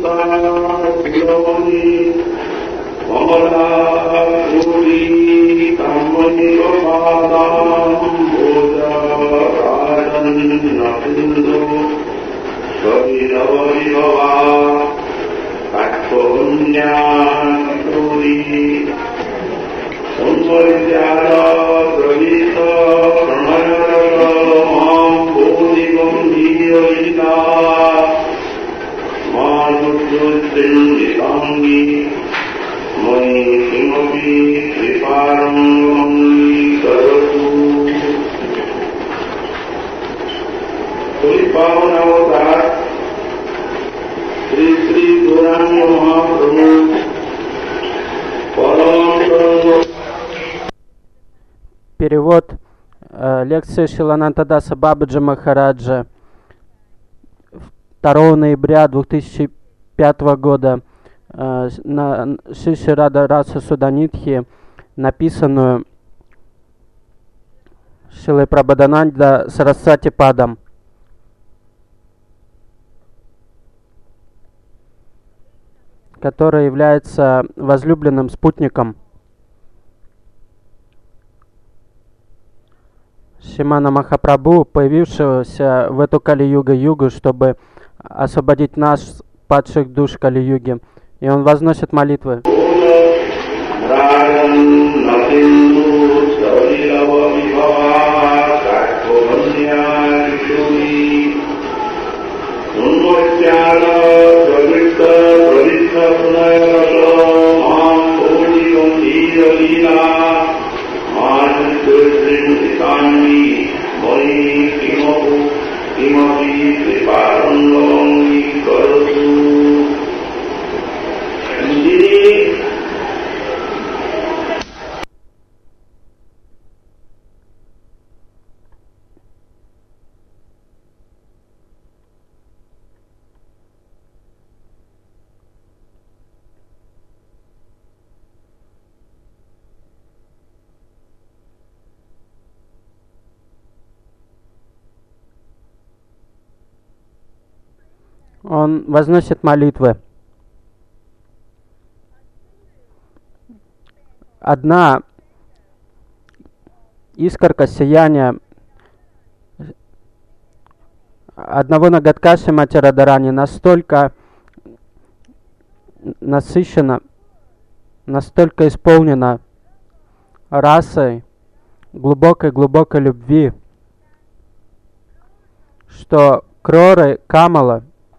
Перевод лекции Шиланантадаса Бабаджи Махараджа 2 ноября 2005 года на Шиши Рада Раса Суданитхи, написанную Шилой Прабхадананда Сарасвати Падом. Который является возлюбленным спутником Шримана Махапрабху, появившегося в эту Кали-югу, чтобы освободить нас, падших душ Кали-юги. И он возносит молитвы. Он возносит молитвы. Одна искорка сияния одного ноготка Шримати Радхарани настолько насыщена, настолько исполнена расой глубокой любви, что кроры Камала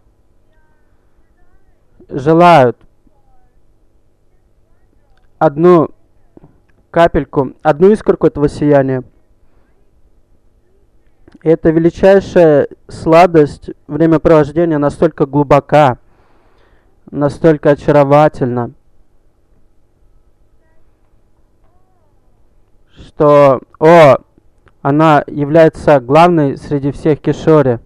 желают одну капельку, одну искорку этого сияния. И эта величайшая сладость времяпровождения настолько глубока, настолько очаровательна, что она является главной среди всех кишори.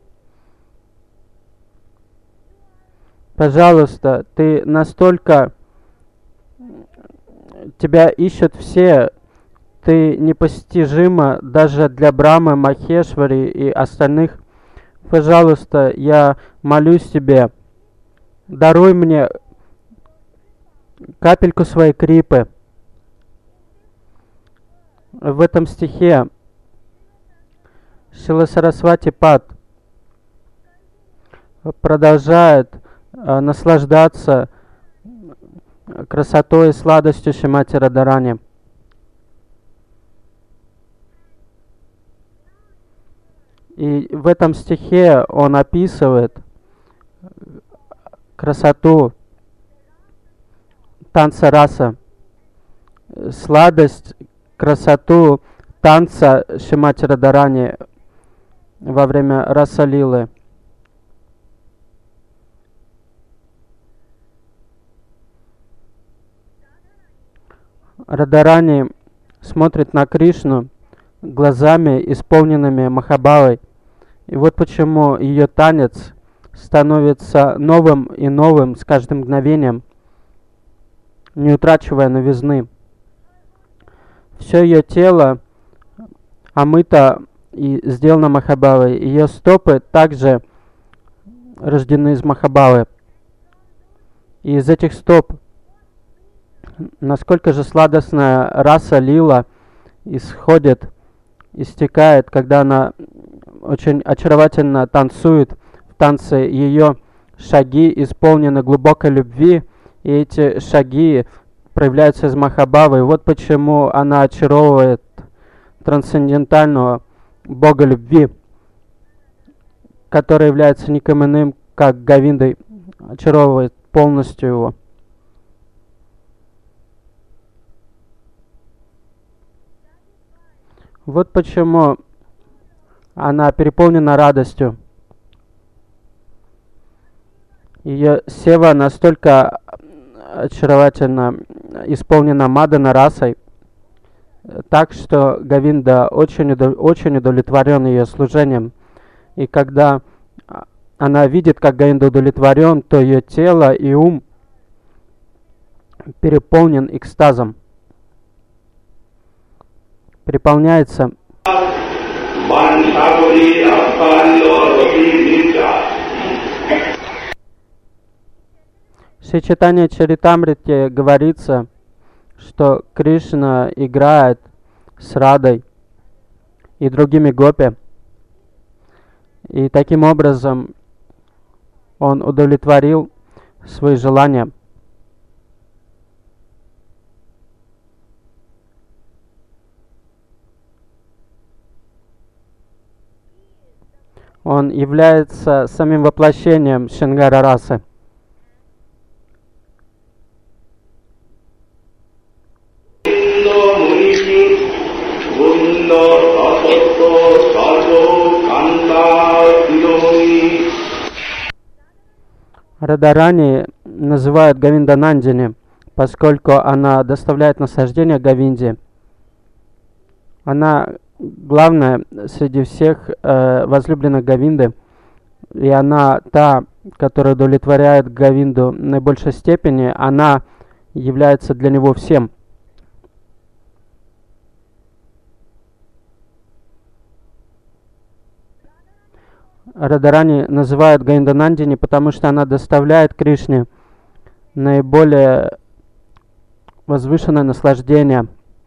Пожалуйста, ты настолько... Тебя ищут все, ты непостижима даже для Брамы, Махешвари и остальных. Пожалуйста, я молюсь тебе, даруй мне капельку своей крипы. В этом стихе Шрила Сарасвати Пад продолжает наслаждаться красотой и сладостью Шримати Радхарани. И в этом стихе он описывает красоту танца раса, сладость, красоту танца Шримати Радхарани во время раса-лилы. Радхарани смотрит на Кришну глазами, исполненными Махабхавой. И вот почему ее танец становится новым и новым с каждым мгновением, не утрачивая новизны. Все ее тело омыто и сделано Махабхавой. Ее стопы также рождены из Махабхавы. И из этих стоп, насколько же сладостная раса лила исходит, истекает, когда она очень очаровательно танцует. В танце ее шаги исполнены глубокой любви, и эти шаги проявляются из Махабхавы. И вот почему она очаровывает трансцендентального Бога любви, который является никем иным, как Говиндой, очаровывает полностью его. Вот почему она переполнена радостью. Ее сева настолько очаровательно исполнена Мадана расой, так что Говинда очень удовлетворен ее служением. И когда она видит, как Говинда удовлетворен, то ее тело и ум переполнен экстазом, переполняется. В Шри Чайтанья Чаритамрите говорится, что Кришна играет с Радой и другими гопи, и таким образом он удовлетворил свои желания. Он является самим воплощением Шрингара расы. Радарани называют Говинда Нандини, поскольку она доставляет наслаждение Говинде. Она главная среди всех возлюбленных Говинды, и она та, которая удовлетворяет Говинду в наибольшей степени, она является для него всем. Радарани называют Говинданандини, потому что она доставляет Кришне наиболее возвышенное наслаждение.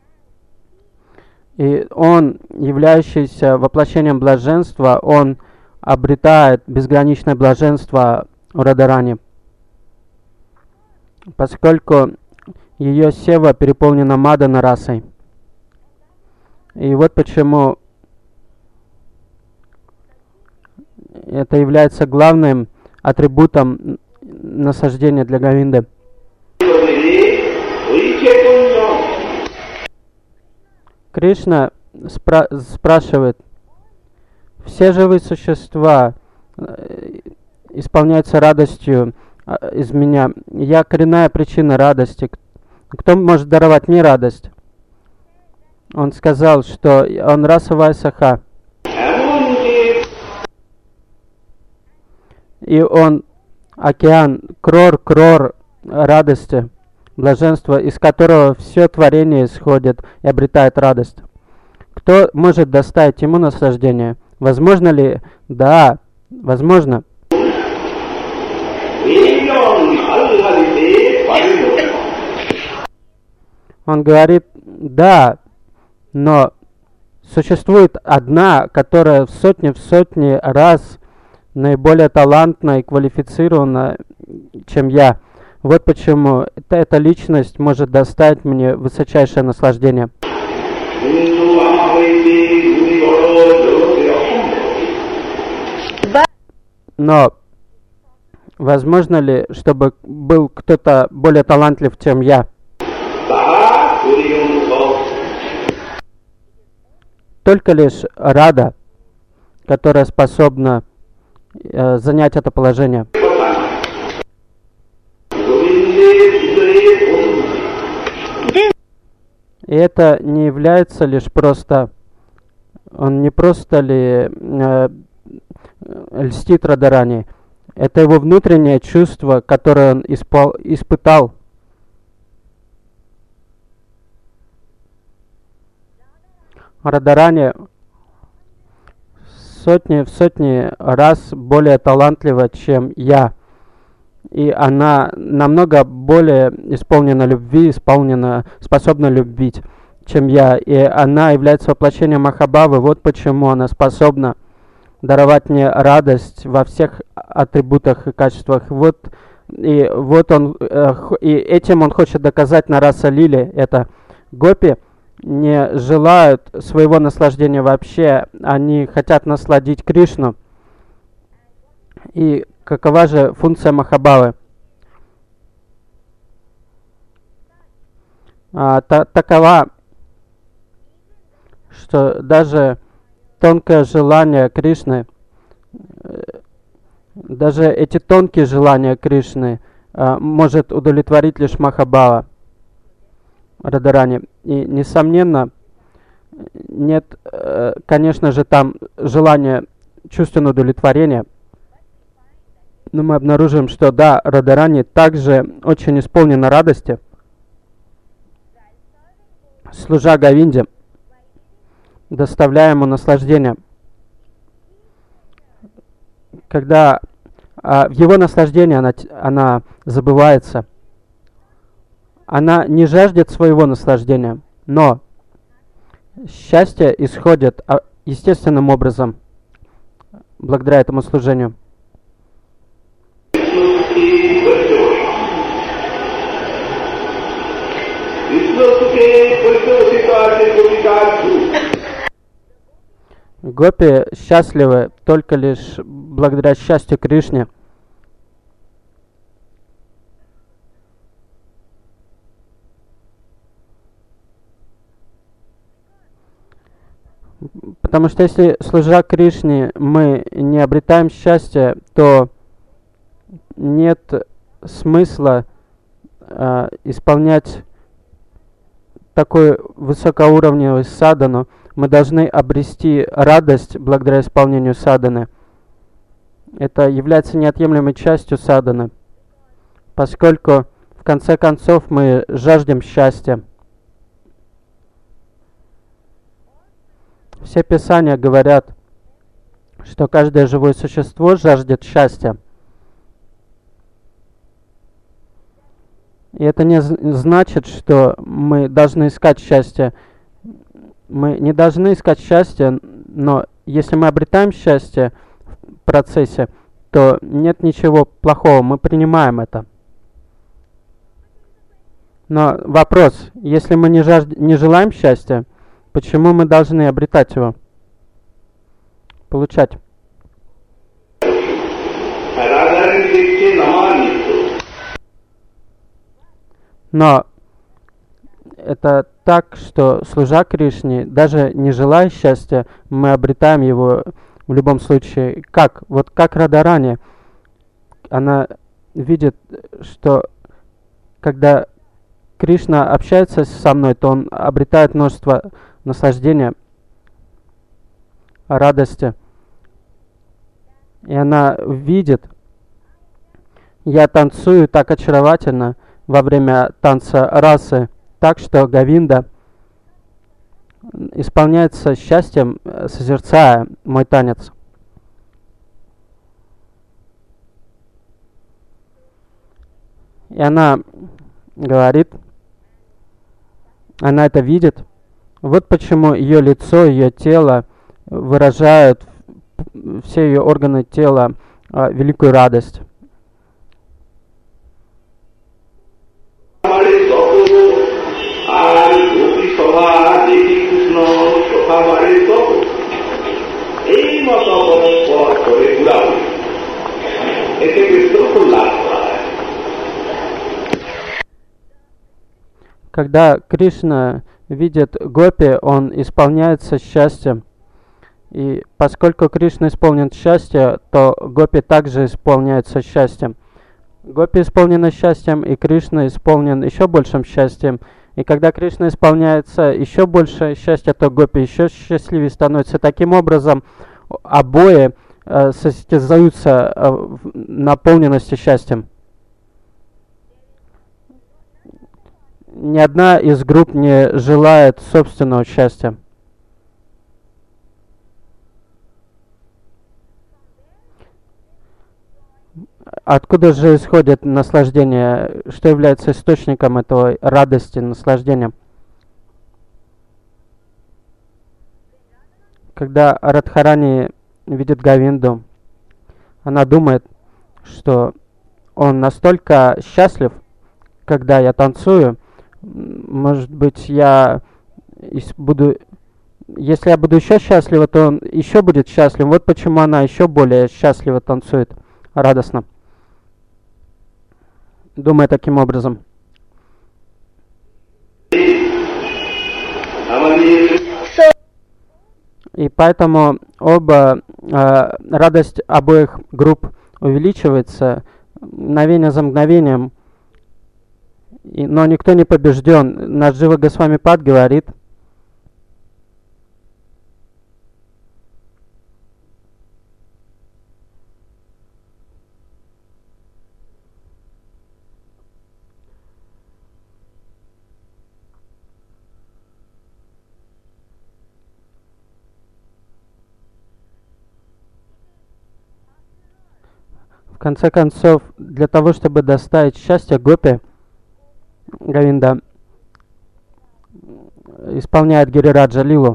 И он, являющийся воплощением блаженства, он обретает безграничное блаженство у Радарани, поскольку ее сева переполнена Мадана расой. И вот почему это является главным атрибутом насаждения для Говинды. Кришна спрашивает: все живые существа исполняются радостью из меня. Я коренная причина радости. Кто может даровать мне радость? Он сказал, что он расовая саха. И он океан, крор радости, блаженства, из которого все творение исходит и обретает радость. Кто может доставить ему наслаждение? Возможно ли? Да, возможно. Он говорит: да, но существует одна, которая в сотни раз наиболее талантна и квалифицирована, чем я. Вот почему эта личность может доставить мне высочайшее наслаждение. Но возможно ли, чтобы был кто-то более талантлив, чем я? Только лишь Рада, которая способна занять это положение. И это не является лишь просто... Он не просто ли льстит Радарани. Это его внутреннее чувство, которое он испытал. Радарани в сотни раз более талантлива, чем я. и она намного более исполнена любви, способна любить, чем я. И она является воплощением Махабхавы. Вот почему она способна даровать мне радость во всех атрибутах и качествах. И этим он хочет доказать на Раса Лиле. Это гопи не желают своего наслаждения вообще, они хотят насладить Кришну. И какова же функция Махабхавы? Такова, что даже тонкое желание Кришны, даже эти тонкие желания Кришны может удовлетворить лишь Махабхава, Радарани. И, несомненно, нет, конечно же, там желания чувственного удовлетворения, но мы обнаружим, что да, Радарани также очень исполнена радости, служа Говинде, доставляя ему наслаждение. Когда в его наслаждении она забывается, она не жаждет своего наслаждения, но счастье исходит естественным образом благодаря этому служению. Гопи счастливы только лишь благодаря счастью Кришне. Потому что если, служа Кришне, мы не обретаем счастья, то нет смысла исполнять такой высокоуровневый садану. Мы должны обрести радость благодаря исполнению саданы. Это является неотъемлемой частью саданы, поскольку в конце концов мы жаждем счастья. Все писания говорят, что каждое живое существо жаждет счастья. И это не значит, что мы должны искать счастье. Мы не должны искать счастье, но если мы обретаем счастье в процессе, то нет ничего плохого, мы принимаем это. Но вопрос, если мы не желаем счастья, почему мы должны обретать его, получать? Но это так, что, служа Кришне, даже не желая счастья, мы обретаем его в любом случае. Как? Вот как Радарани, она видит, что когда Кришна общается со мной, то он обретает множество наслаждения, радости. И она видит, я танцую так очаровательно во время танца расы, так что Говинда исполняется счастьем, созерцая мой танец. И она говорит, она это видит. Вот почему ее лицо, ее тело выражают, все ее органы тела, великую радость. Когда Кришна видит гопи, он исполняется счастьем. И поскольку Кришна исполнен счастьем, то гопи также исполняются счастьем. Гопи исполнены счастьем, и Кришна исполнен еще большим счастьем. И когда Кришна исполняется еще больше счастья, то гопи еще счастливее становятся. Таким образом, обои состязаются в наполненности счастьем. Ни одна из групп не желает собственного счастья. Откуда же исходит наслаждение? Что является источником этого радости, наслаждения? Когда Радхарани видит Говинду, она думает, что он настолько счастлив, когда я танцую. Может быть, буду... Если я буду еще счастлива, то он еще будет счастлив. Вот почему она еще более счастливо танцует, радостно, думая таким образом. И поэтому радость обоих групп увеличивается мгновение за мгновением. Но никто не побежден. Наш Джива Госвами-пад говорит, в конце концов, для того, чтобы доставить счастье Гопи, Говинда исполняет Гирираджа Лилу.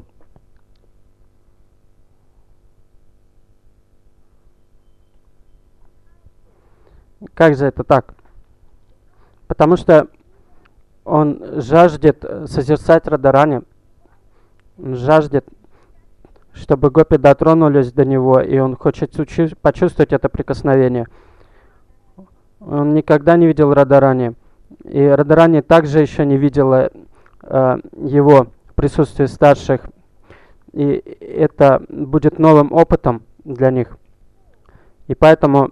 Как же это так? Потому что он жаждет созерцать Радарани, жаждет, чтобы гопи дотронулись до него, и он хочет почувствовать это прикосновение. Он никогда не видел Радарани, и Радарани также еще не видела его в присутствии старших, и это будет новым опытом для них. И поэтому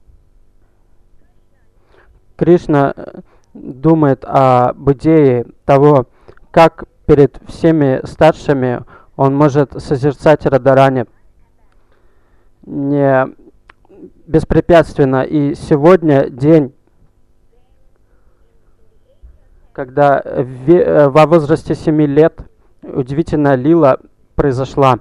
Кришна думает об идее того, как перед всеми старшими он может созерцать Радарани не беспрепятственно. И сегодня день, когда во возрасте 7 лет удивительная лила произошла.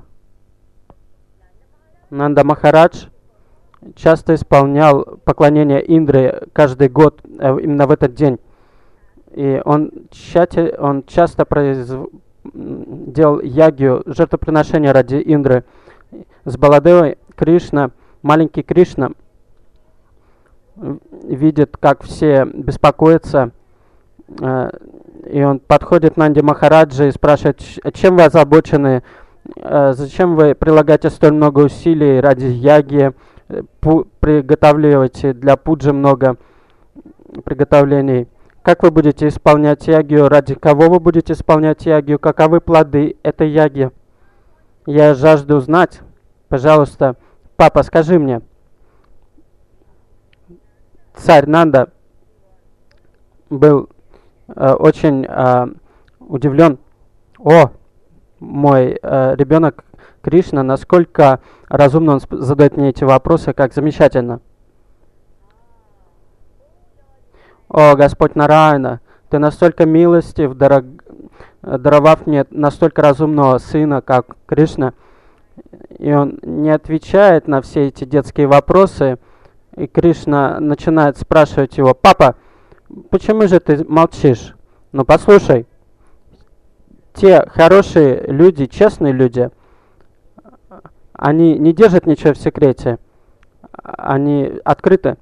Нанда Махарадж часто исполнял поклонение Индре каждый год именно в этот день. И он часто делал ягью, жертвоприношение ради Индры. С Баладевой Кришна, маленький Кришна, видит, как все беспокоятся, и он подходит к Нанде Махараджи и спрашивает, чем вы озабочены, зачем вы прилагаете столь много усилий ради яги, приготавливаете для пуджи много приготовлений. Как вы будете исполнять ягью? Ради кого вы будете исполнять ягью? Каковы плоды этой яги? Я жажду знать. Пожалуйста, папа, скажи мне. Царь Нанда был очень удивлен. О, мой ребенок Кришна, насколько разумно он задает мне эти вопросы, как замечательно. О, Господь Нараяна, Ты настолько милостив, даровав мне настолько разумного сына, как Кришна. И он не отвечает на все эти детские вопросы. И Кришна начинает спрашивать его: «Папа, почему же ты молчишь? Ну послушай, те хорошие люди, честные люди, они не держат ничего в секрете, они открыты.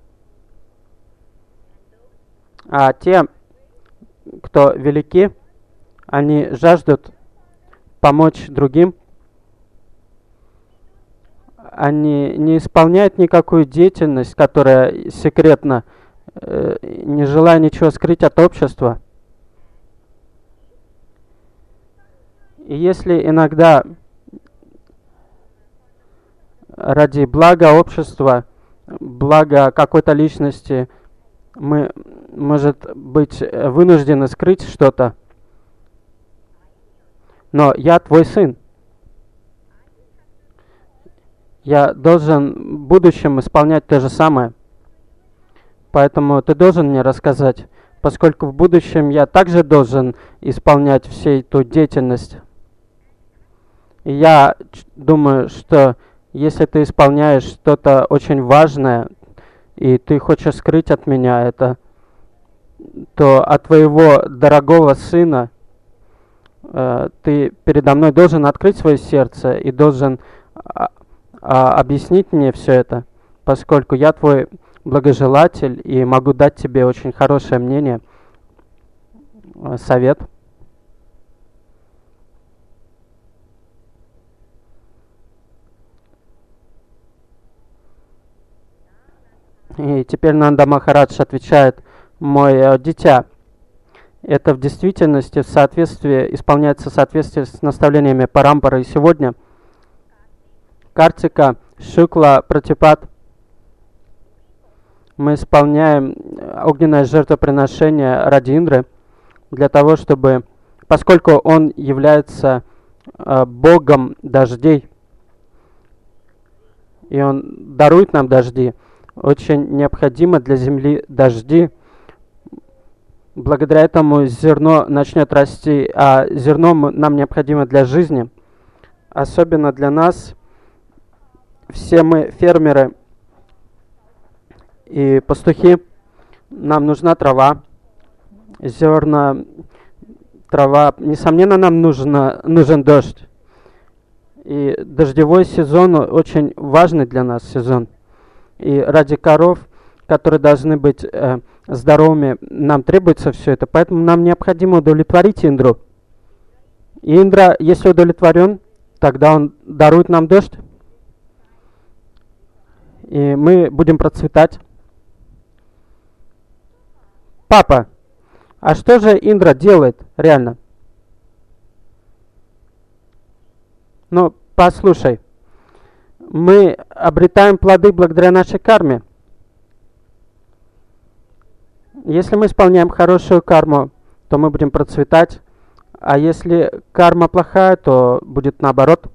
А те, кто велики, они жаждут помочь другим. Они не исполняют никакую деятельность, которая секретна, не желая ничего скрыть от общества. И если иногда ради блага общества, блага какой-то личности мы, может быть, вынуждены скрыть что-то, но я твой сын. Я должен в будущем исполнять то же самое. Поэтому ты должен мне рассказать, поскольку в будущем я также должен исполнять всю эту деятельность. И я думаю, что если ты исполняешь что-то очень важное и ты хочешь скрыть от меня это, то от твоего дорогого сына ты передо мной должен открыть свое сердце и должен объяснить мне все это, поскольку я твой благожелатель и могу дать тебе очень хорошее мнение, совет. И теперь Нанда Махарадж отвечает: мой дитя, это в действительности исполняется в соответствии с наставлениями Парампары. И сегодня Картика Шукла Пратипад мы исполняем огненное жертвоприношение ради Индры, для того, чтобы, поскольку он является богом дождей, и он дарует нам дожди, очень необходимо для земли дожди. Благодаря этому зерно начнет расти, а зерно нам необходимо для жизни, особенно для нас. Все мы фермеры и пастухи, нам нужна трава, зерна, трава. Несомненно, нам нужен дождь. И дождевой сезон очень важный для нас сезон. И ради коров, которые должны быть здоровыми, нам требуется все это. Поэтому нам необходимо удовлетворить Индру. И Индра, если удовлетворен, тогда он дарует нам дождь. И мы будем процветать. Папа, а что же Индра делает реально? Ну, послушай. Мы обретаем плоды благодаря нашей карме. Если мы исполняем хорошую карму, то мы будем процветать. А если карма плохая, то будет наоборот.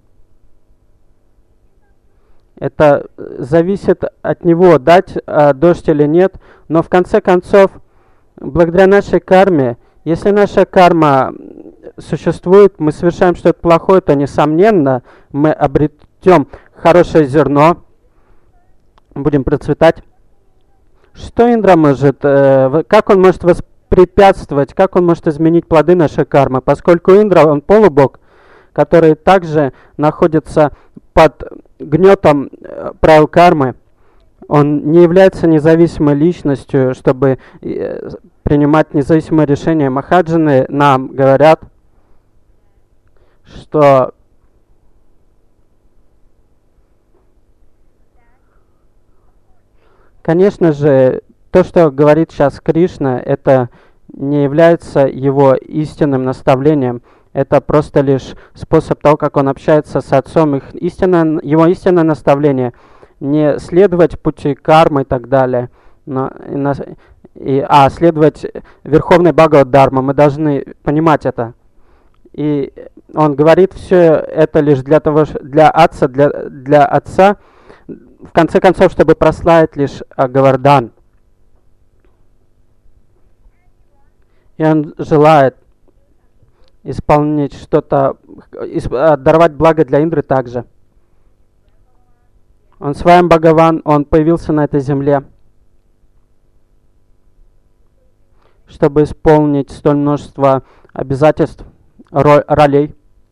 Это зависит от него, дать дождь или нет. Но в конце концов, благодаря нашей карме, если наша карма существует, мы совершаем что-то плохое, то, несомненно, мы обретем хорошее зерно, будем процветать. Что Индра может, как он может воспрепятствовать, как он может изменить плоды нашей кармы, поскольку Индра, он полубог, который также находится под гнетом правил кармы. Он не является независимой личностью, чтобы принимать независимые решения. Махаджаны нам говорят, что конечно же, то, что говорит сейчас Кришна, это не является его истинным наставлением. Это просто лишь способ того, как он общается с отцом. Его истинное наставление не следовать пути кармы и так далее, а следовать Верховной Бхагавад-дарме. Мы должны понимать это. И он говорит все это лишь для отца, в конце концов, чтобы прославить лишь Говардан. И он желает исполнить что-то, даровать благо для Индры также. Он Сваям Бхагаван, он появился на этой земле, чтобы исполнить столь множество обязательств, ролей.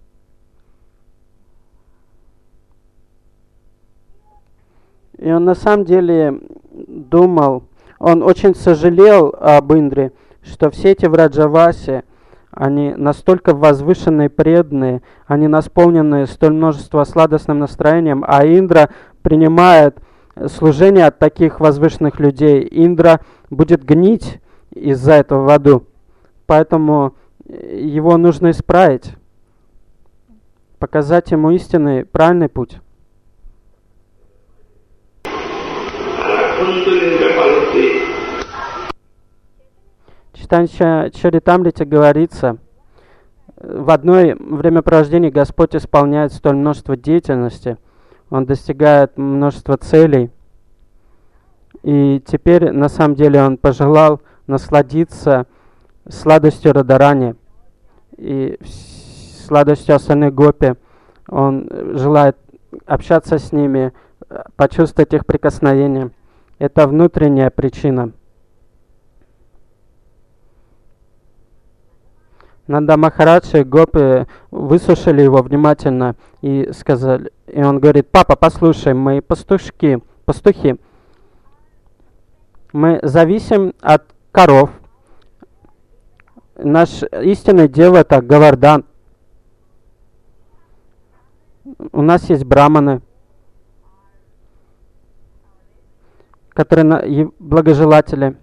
И он на самом деле думал, он очень сожалел об Индре, что все эти Враджаваси, они настолько возвышенные, преданные, они наполнены столь множество сладостным настроением, а Индра принимает служение от таких возвышенных людей. Индра будет гнить из-за этого в аду. Поэтому его нужно исправить, показать ему истинный, правильный путь. В Чайтанья Чаритамрите говорится, в одно времяпровождении Господь исполняет столь множество деятельности, Он достигает множества целей. И теперь, на самом деле, Он пожелал насладиться сладостью Радарани и сладостью остальных гопи. Он желает общаться с ними, почувствовать их прикосновение. Это внутренняя причина. Нанда Махарадж и гопи выслушали его внимательно и сказали, и он говорит: папа, послушай, мы пастухи, мы зависим от коров. Наш истинный дел это Говардан. У нас есть браманы, которые благожелатели.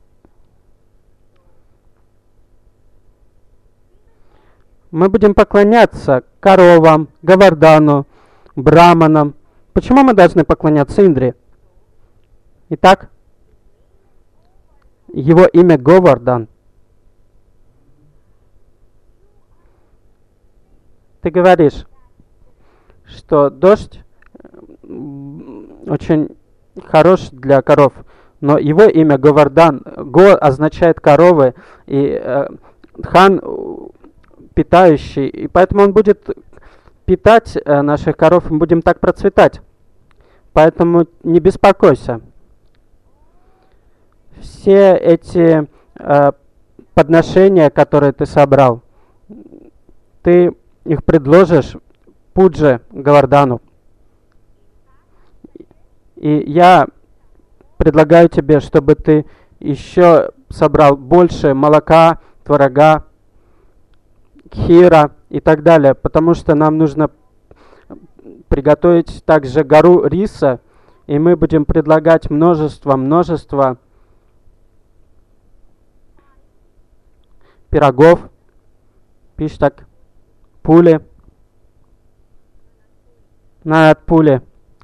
Мы будем поклоняться коровам, Говардану, браманам. Почему мы должны поклоняться Индре? Итак, его имя Говардан. Ты говоришь, что дождь очень хорош для коров, но его имя Говардан. Го означает коровы, и хан питающий, и поэтому он будет питать наших коров, мы будем так процветать. Поэтому не беспокойся. Все эти подношения, которые ты собрал, ты их предложишь Пудже Говардану. И я предлагаю тебе, чтобы ты еще собрал больше молока, творога, кхира и так далее, потому что нам нужно приготовить также гору риса, и мы будем предлагать множество пирогов, пиштак, пули, над пули.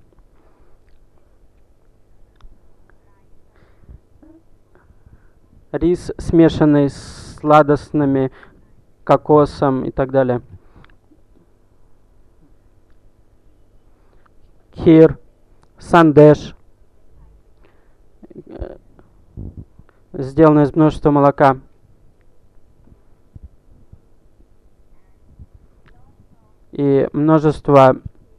Рис, смешанный с сладостными кокосом и так далее. Кхир, сандеш, сделанный из множества молока. И множество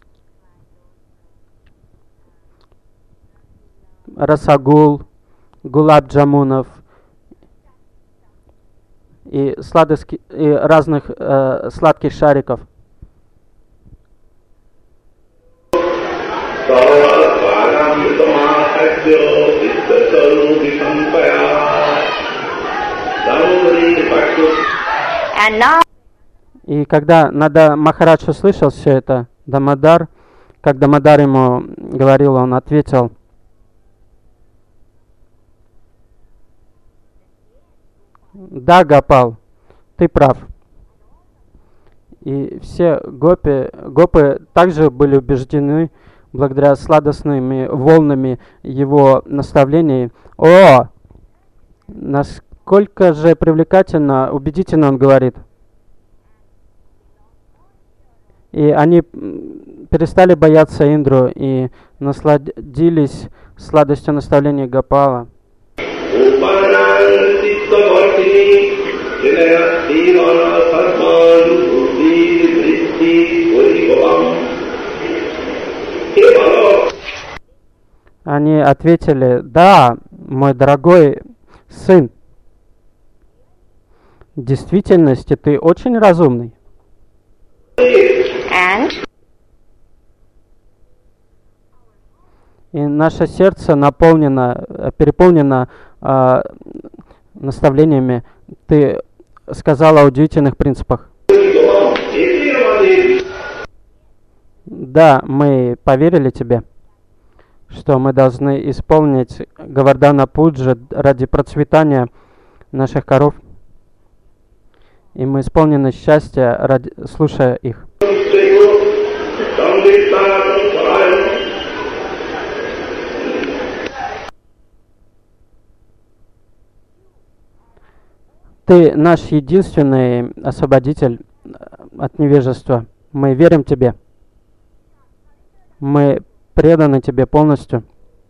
расагул, гулаб-джамунов и разных сладких шариков. И когда Нанда Махарадж услышал все это, Дамодар, как Дамодар ему говорил, он ответил: да, Гопал, ты прав. И все гопы также были убеждены, благодаря сладостными волнами его наставлений. О, насколько же привлекательно, убедительно он говорит. И они перестали бояться Индру и насладились сладостью наставления Гопала. Они ответили: да, мой дорогой сын, в действительности ты очень разумный. И наше сердце переполнено наставлениями. Ты сказал о удивительных принципах. Да, мы поверили тебе, что мы должны исполнить Говардана Пуджа ради процветания наших коров. И мы исполнены счастья, слушая их. Ты наш единственный освободитель от невежества. Мы верим тебе. Мы преданы тебе полностью.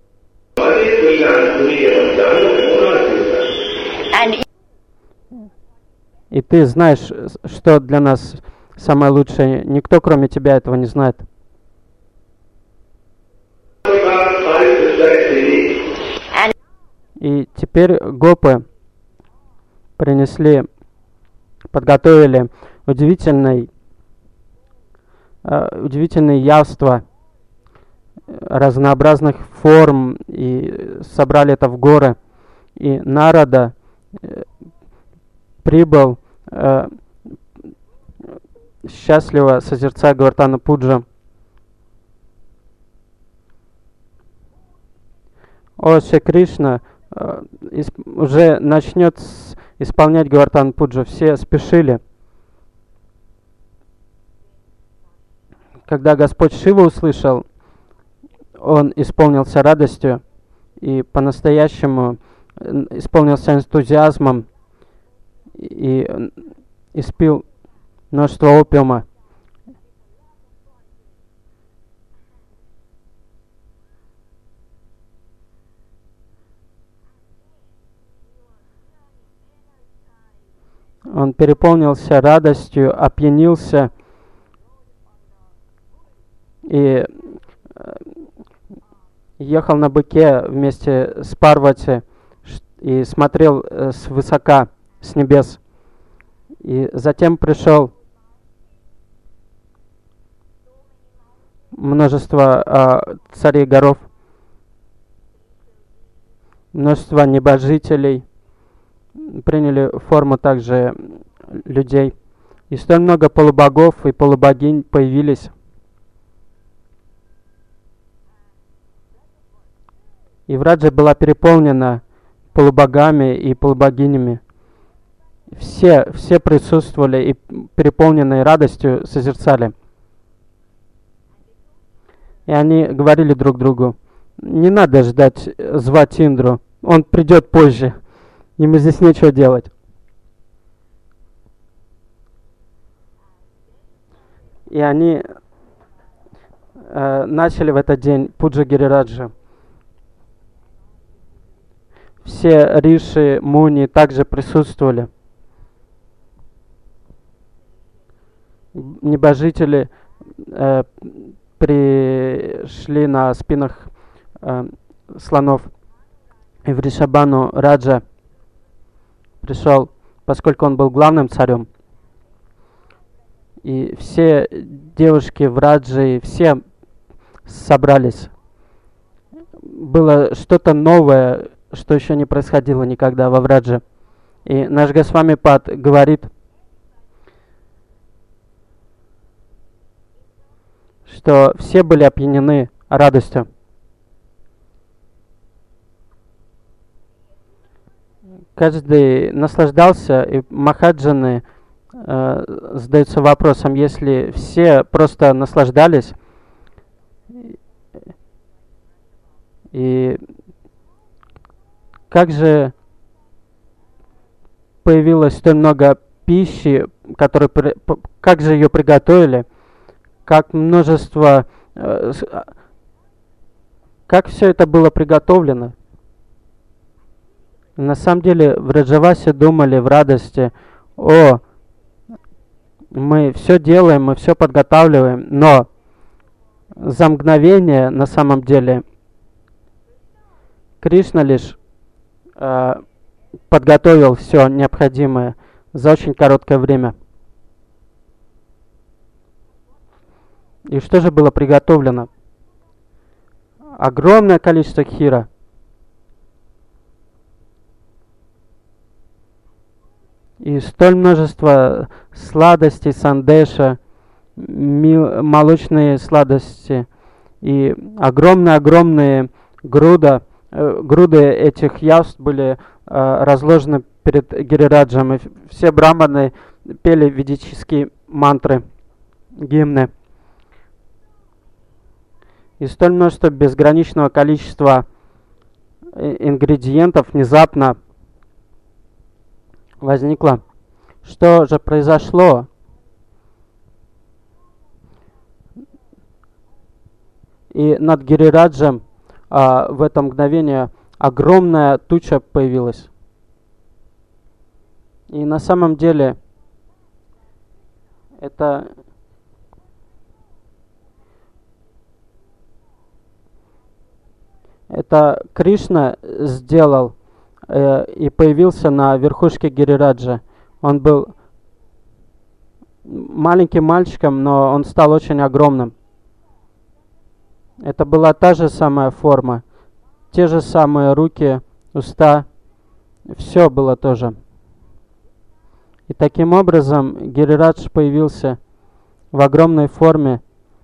И ты знаешь, что для нас самое лучшее. Никто, кроме тебя, этого не знает. теперь гопы подготовили удивительные явства разнообразных форм и собрали это в горы. И Нарада прибыл, счастливо созерцая Говардхана Пуджа. О, Шри Кришна уже начнет исполнять Говардхан Пуджа. Все спешили. Когда Господь Шива услышал, он исполнился радостью и по-настоящему исполнился энтузиазмом и испил множество опиума. Он переполнился радостью, опьянился и ехал на быке вместе с Парвати и смотрел свысока, с небес. И затем пришел множество царей горов, множество небожителей, приняли форму также людей. И столь много полубогов и полубогинь появились. И Враджа была переполнена полубогами и полубогинями. Все присутствовали и переполненные радостью созерцали. И они говорили друг другу: не надо звать Индру, он придет позже, ему здесь нечего делать. И они начали в этот день Пуджа Гирираджа. Все риши, муни также присутствовали. Небожители пришли на спинах слонов. И Вришабану Раджа пришел, поскольку он был главным царем. И все девушки в Раджи, все собрались. Было что-то новое, что еще не происходило никогда во Врадже. И наш Госвами Пад говорит, что все были опьянены радостью. Каждый наслаждался, и махаджаны задаются вопросом, если все просто наслаждались, и как же появилось столь много пищи, как же ее приготовили, как множество, как все это было приготовлено. На самом деле в Раджавасе думали в радости: о, мы все делаем, мы все подготавливаем, но за мгновение на самом деле Кришна лишь подготовил все необходимое за очень короткое время. И что же было приготовлено? Огромное количество кхира. И столь множество сладостей, сандеша, молочные сладости. И огромные груды этих явств были разложены перед Гирираджем. И все браманы пели ведические мантры, гимны. И столь множество безграничного количества ингредиентов внезапно возникло. Что же произошло? И над Гирираджем в это мгновение огромная туча появилась. И на самом деле это Кришна сделал и появился на верхушке Гирираджа. Он был маленьким мальчиком, но он стал очень огромным. Это была та же самая форма, те же самые руки, уста, все было тоже. И таким образом Гирирадж появился в огромной форме.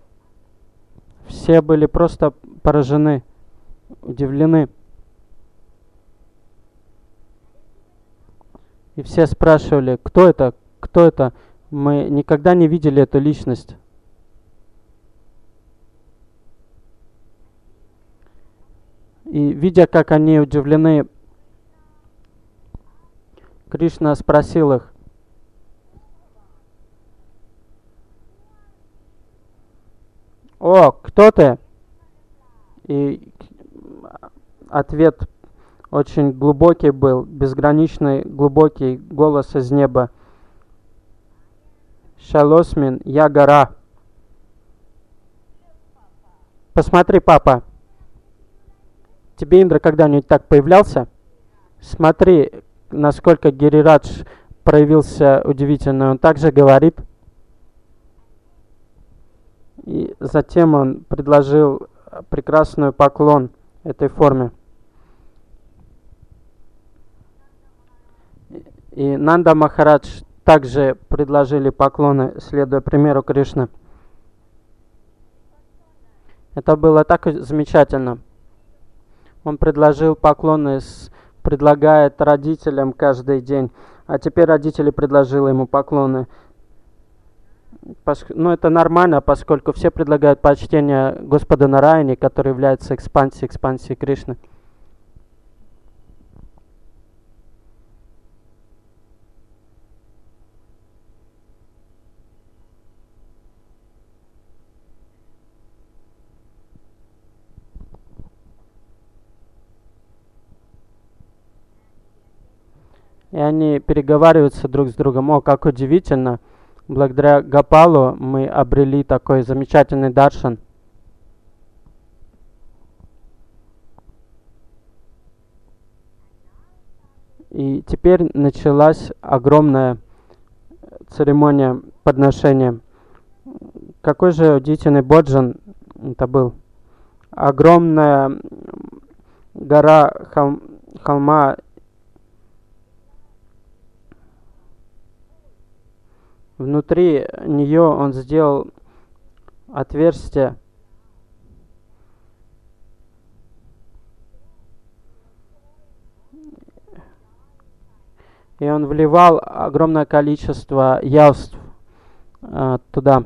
Все были просто поражены, удивлены. И все спрашивали, кто это, кто это? Мы никогда не видели эту личность. И видя, как они удивлены, Кришна спросил их: «О, кто ты?» И ответ очень глубокий был, безграничный глубокий голос из неба. «Шалосмин, я гора». Посмотри, папа, тебе Индра когда-нибудь так появлялся? Смотри, насколько Гирирадж проявился удивительно. Он также говорит. И затем он предложил прекрасную поклон этой форме. И Нанда Махарадж также предложили поклоны, следуя примеру Кришны. Это было так замечательно. Он предложил поклоны, предлагает родителям каждый день. А теперь родители предложили ему поклоны. Ну, это нормально, поскольку все предлагают почтение Господа Нараяне, который является экспансией Кришны. И они переговариваются друг с другом. О, как удивительно! Благодаря Гопалу мы обрели такой замечательный даршан. И теперь началась огромная церемония подношения. Какой же удивительный боджан это был. Огромная гора холма. Внутри нее он сделал отверстие. И он вливал огромное количество явств туда.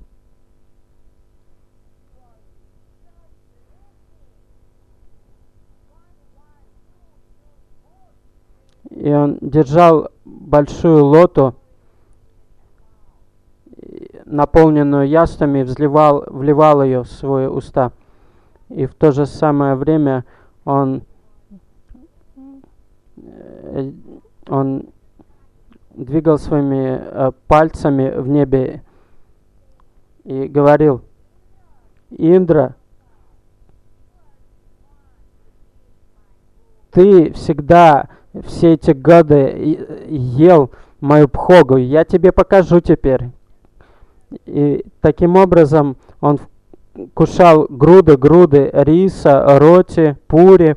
И он держал большую лоту, наполненную яствами, вливал ее в свои уста. И в то же самое время он двигал своими пальцами в небе и говорил: «Индра, ты всегда все эти годы ел мою пхогу, я тебе покажу теперь». И таким образом он кушал груды риса, роти, пури.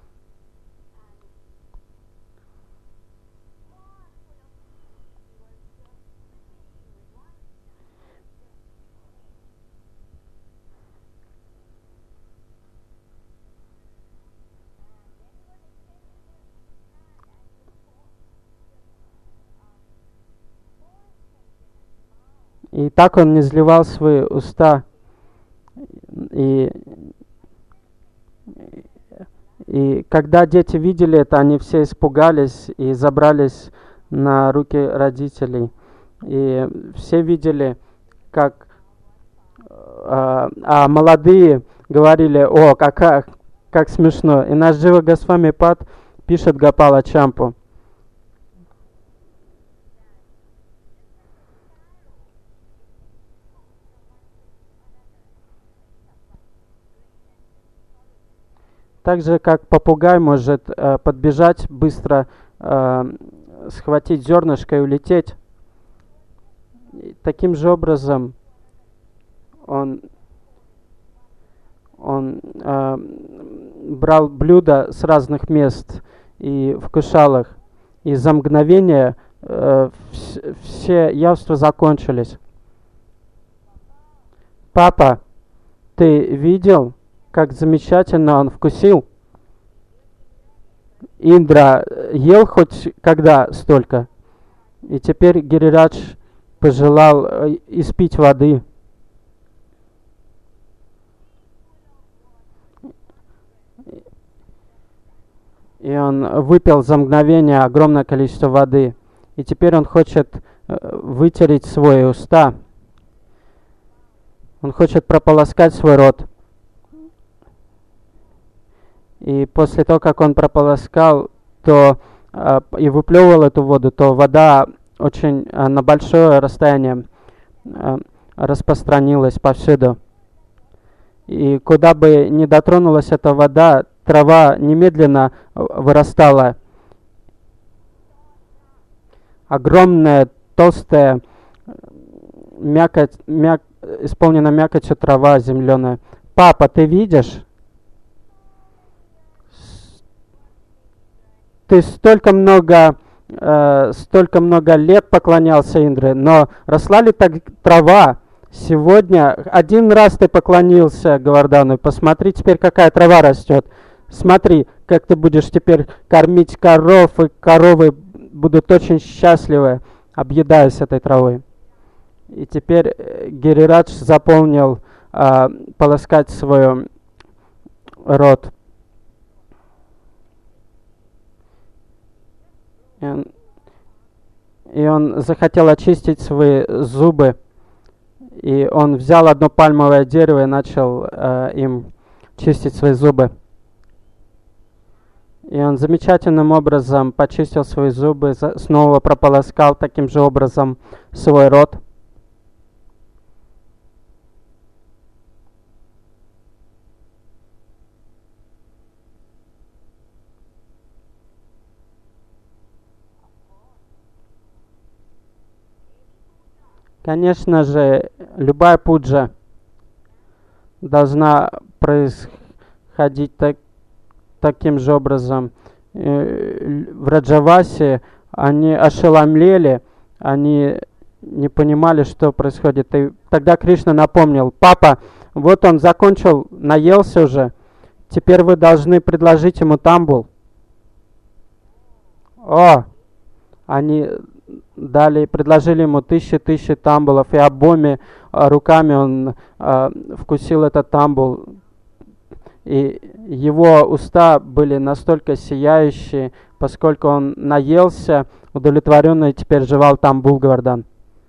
И так он не изливал свои уста. И когда дети видели это, они все испугались и забрались на руки родителей. И все видели, как молодые говорили: «О, как смешно». И наш Джива Госвами Пад пишет Гопала Чампу. Так же, как попугай может подбежать быстро, схватить зернышко и улететь, и таким же образом он брал блюда с разных мест и вкушал их. И за мгновение все явства закончились. Папа, ты видел, как замечательно он вкусил? Индра ел хоть когда столько? И теперь Гирирадж пожелал испить воды. И он выпил за мгновение огромное количество воды. И теперь он хочет вытереть свои уста. Он хочет прополоскать свой рот. И после того, как он прополоскал и выплевывал эту воду, то вода очень на большое расстояние распространилась повсюду. И куда бы ни дотронулась эта вода, трава немедленно вырастала. Огромная, толстая, исполнена мякотью трава земленая. Папа, ты видишь? Ты столько много лет поклонялся Индре, но росла ли так трава? Сегодня один раз ты поклонился Говардану, посмотри теперь, какая трава растет. Смотри, как ты будешь теперь кормить коров, и коровы будут очень счастливы, объедаясь этой травой. И теперь Гирирадж заполнил полоскать свой рот. И он захотел очистить свои зубы. И он взял одно пальмовое дерево и начал им чистить свои зубы. И он замечательным образом почистил свои зубы, снова прополоскал таким же образом свой рот. Конечно же, любая пуджа должна происходить таким же образом. В Раджавасе они ошеломлели, они не понимали, что происходит. И тогда Кришна напомнил: папа, вот он закончил, наелся уже, теперь вы должны предложить ему тамбул. Они предложили ему тысячи тамбулов, и обоими руками он вкусил этот тамбул. И его уста были настолько сияющие, поскольку он наелся, удовлетворенно, и теперь жевал тамбул Говардан.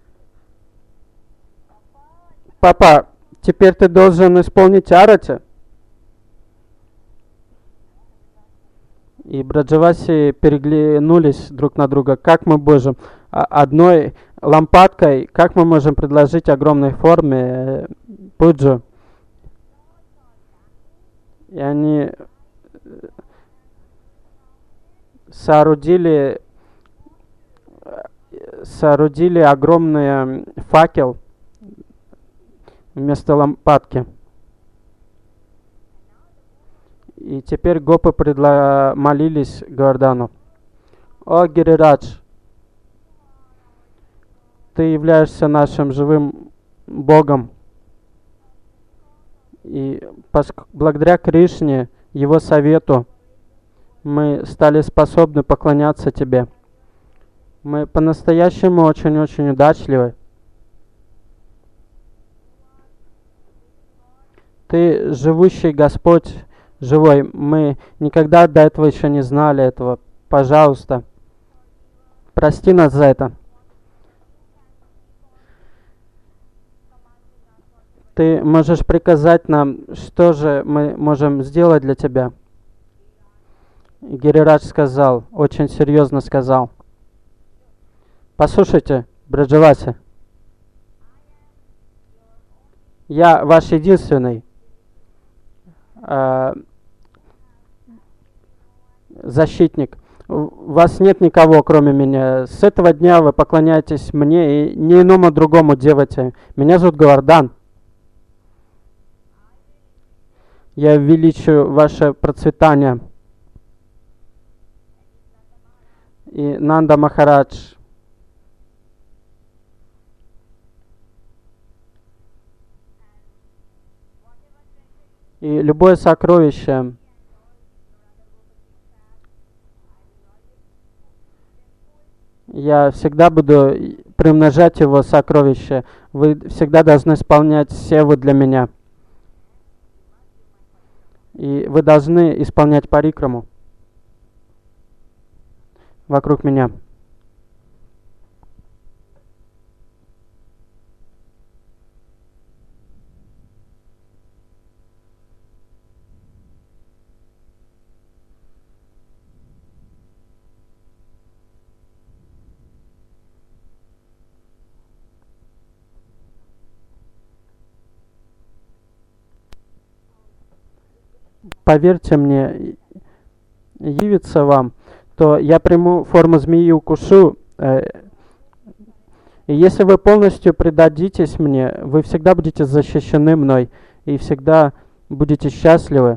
Папа, теперь ты должен исполнить арати. И Браджаваси переглянулись друг на друга. Как мы можем одной лампадкой, как мы можем предложить огромной форме пуджу? И они соорудили огромный факел вместо лампадки. И теперь гопы молились Говардану: «О, Гирирадж, ты являешься нашим живым Богом. И благодаря Кришне, его совету, мы стали способны поклоняться тебе. Мы по-настоящему очень-очень удачливы. Ты живущий Господь, живой. Мы никогда до этого еще не знали этого. Пожалуйста, прости нас за это. Ты можешь приказать нам, что же мы можем сделать для тебя?» И Гирирадж сказал, очень серьезно сказал: «Послушайте, Браджаваси, я ваш единственный. защитник. У вас нет никого, кроме меня. С этого дня вы поклоняетесь мне и ни иному другому девате. Меня зовут Говардан. Я увеличу ваше процветание. И Нанда Махарадж. И любое сокровище, я всегда буду приумножать его сокровища. Вы всегда должны исполнять севу для меня. И вы должны исполнять парикраму вокруг меня. Поверьте мне, явится вам, то я приму форму змеи и укушу. И если вы полностью предадитесь мне, вы всегда будете защищены мной и всегда будете счастливы.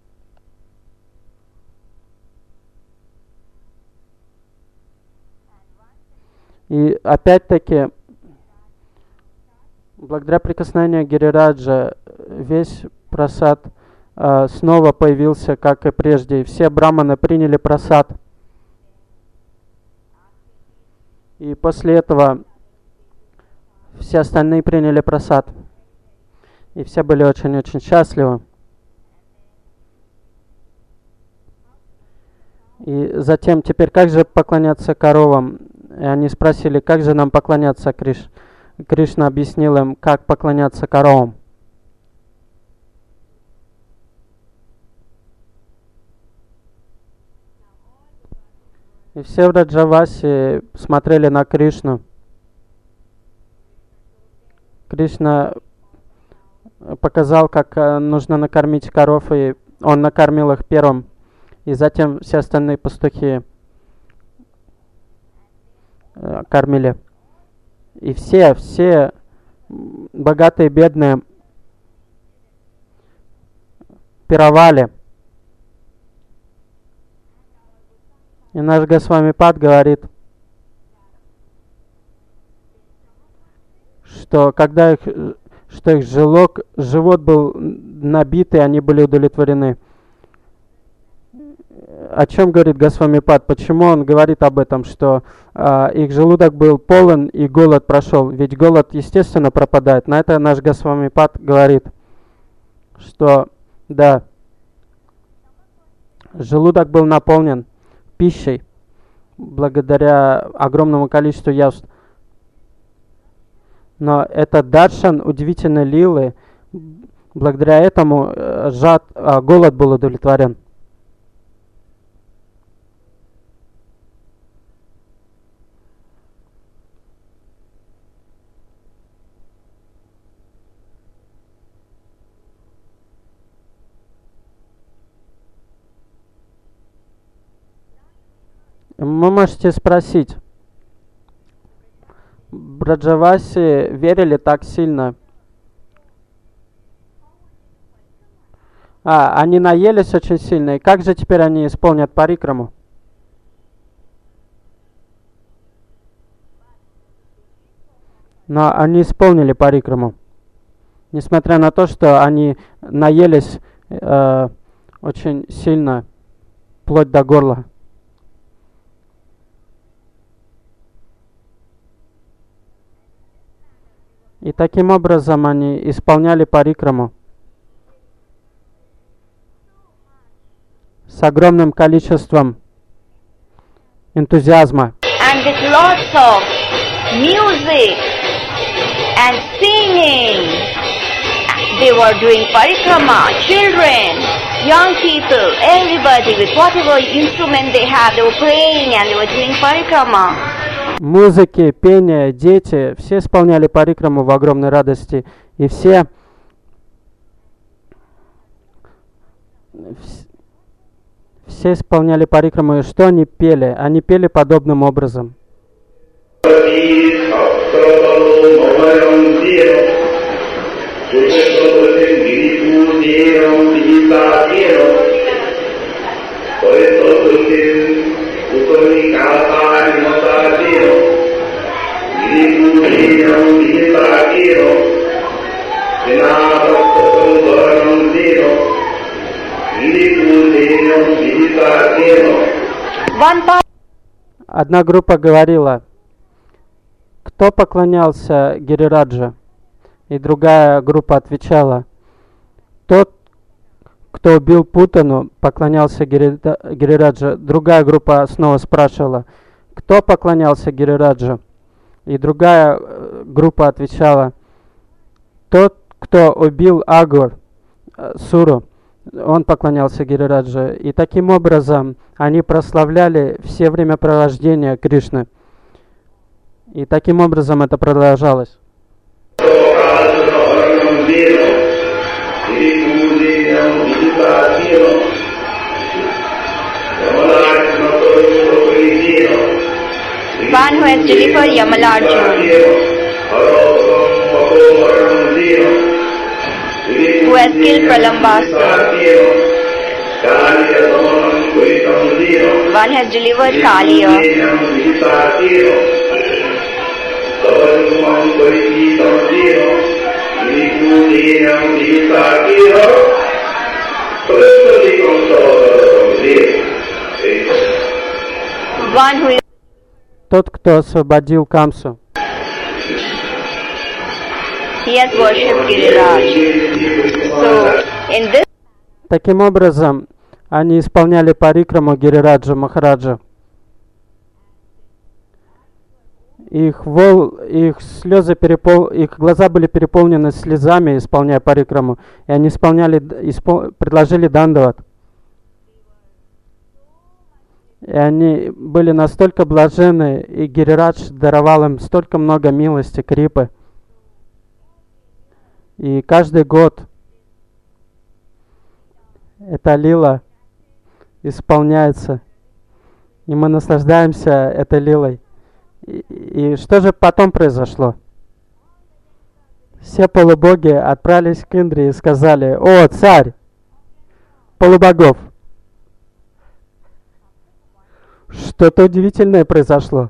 И опять-таки, благодаря прикосновению Гирираджа, весь прасад снова появился, как и прежде. И все браманы приняли прасад. И после этого все остальные приняли прасад. И все были очень-очень счастливы. И затем, теперь как же поклоняться коровам? И они спросили, как же нам поклоняться Кришна объяснил им, как поклоняться коровам. И все в Раджавасе смотрели на Кришну. Кришна показал, как нужно накормить коров, и он накормил их первым. И затем все остальные пастухи кормили. И все богатые, бедные пировали. И наш Госвами-пад говорит, что когда их живот был набит, и они были удовлетворены. О чем говорит Госвами-пад? Почему он говорит об этом, что их желудок был полон и голод прошел? Ведь голод, естественно, пропадает. На это наш Госвами-пад говорит, что да, желудок был наполнен пищей благодаря огромному количеству явств. Но это даршан удивительной лилы, благодаря этому голод был удовлетворен. Вы можете спросить, Браджаваси верили так сильно? Они наелись очень сильно, и как же теперь они исполнят парикраму? Но они исполнили парикраму, несмотря на то, что они наелись очень сильно, вплоть до горла. И таким образом они исполняли парикраму с огромным количеством энтузиазма. And with lots of music and singing, they were doing parikrama. Children, young people, everybody with whatever instrument they have, they were playing and they were doing parikrama. Музыки, пение, дети, все исполняли парикраму в огромной радости. И все все исполняли парикраму, и что они пели? Они пели подобным образом. One part Одна группа говорила, кто поклонялся Гирираджа? И другая группа отвечала, тот, кто убил Путану, поклонялся Гирираджа. Другая группа снова спрашивала, кто поклонялся Гирираджу? И другая группа отвечала, тот, кто убил Агур, Суру, он поклонялся Гирираджу. И таким образом они прославляли все времяпровождения Кришны. И таким образом это продолжалось. one who has delivered Yamalarjuna, who has killed Pralambasura, one has delivered Kaliya, one who is Тот, кто освободил Камсу. he has worshipped Giriraj. So, in this Таким образом, они исполняли парикраму Гирираджа Махараджа. Их слезы их глаза были переполнены слезами, исполняя парикраму, и они предложили дандават. И они были настолько блаженны, и Гирирадж даровал им столько много милости, крипы. И каждый год эта лила исполняется, и мы наслаждаемся этой лилой. И что же потом произошло? Все полубоги отправились к Индре и сказали: «О, царь полубогов! Что-то удивительное произошло.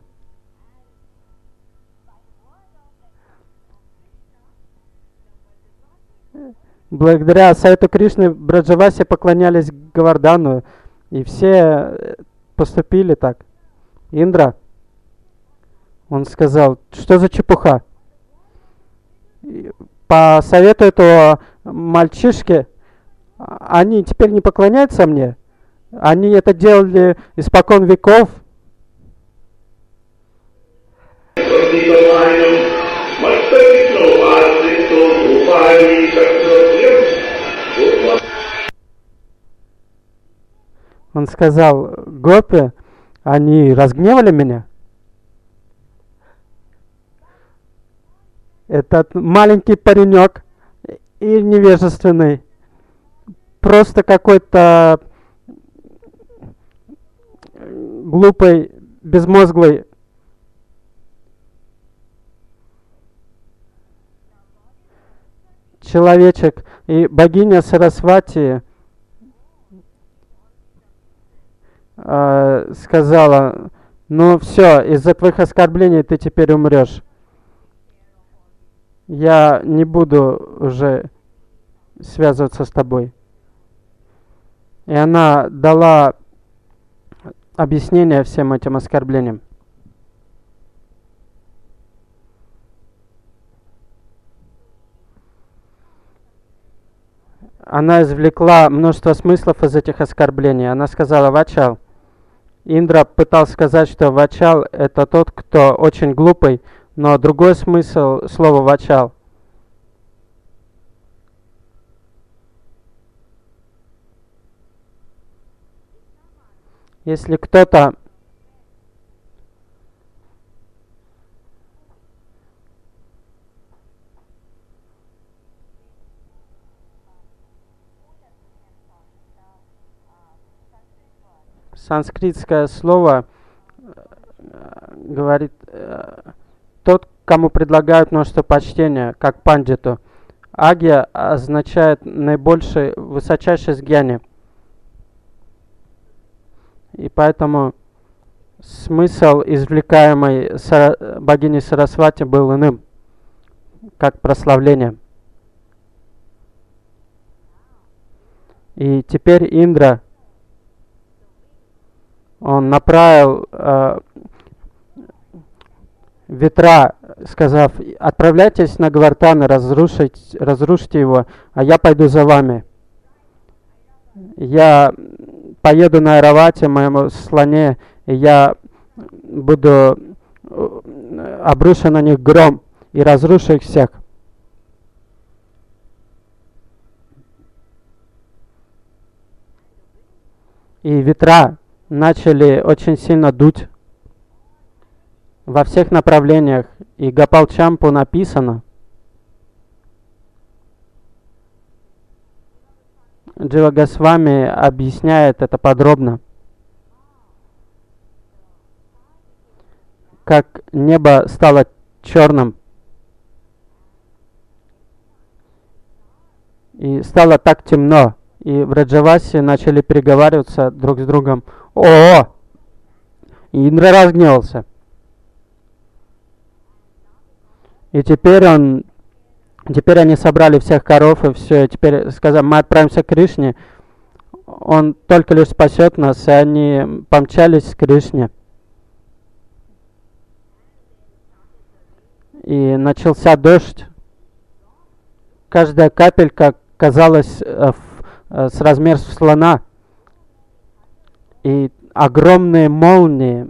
Благодаря совету Кришны Браджаваси поклонялись Гавардану, и все поступили так. Индра, он сказал, что за чепуха? По совету этого мальчишки, они теперь не поклоняются мне? Они это делали испокон веков. Он сказал, гопи, они разгневали меня. Этот маленький паренек и невежественный, просто какой-то глупый, безмозглый. Человечек. И богиня Сарасвати сказала, ну все, из-за твоих оскорблений ты теперь умрешь. Я не буду уже связываться с тобой. И она дала объяснение всем этим оскорблениям. Она извлекла множество смыслов из этих оскорблений. Она сказала: Вачал. Индра пытался сказать, что Вачал — это тот, кто очень глупый, но другой смысл слова Вачал. Если кто-то Санскритское слово говорит тот, кому предлагают множество почтения, как пандиту. Агья означает наибольший, высочайший сгьяни. И поэтому смысл, извлекаемый богиней Сарасвати, был иным, как прославление. И теперь Индра, он направил ветра, сказав: отправляйтесь на Гвардхана, разрушите его, а я пойду за вами. Я поеду на Айравате, моем слоне, и я буду обрушу на них гром и разрушу их всех. И ветра начали очень сильно дуть во всех направлениях. И Гопал-чампу написано. Джива Госвами объясняет это подробно. Как небо стало черным. И стало так темно. И в Раджавасе начали переговариваться друг с другом. О! И Индра разгневался. И теперь они собрали всех коров, и все, и теперь сказали: мы отправимся к Кришне, он только лишь спасет нас, и они помчались к Кришне. И начался дождь. Каждая капелька казалась с размером слона. И огромные молнии,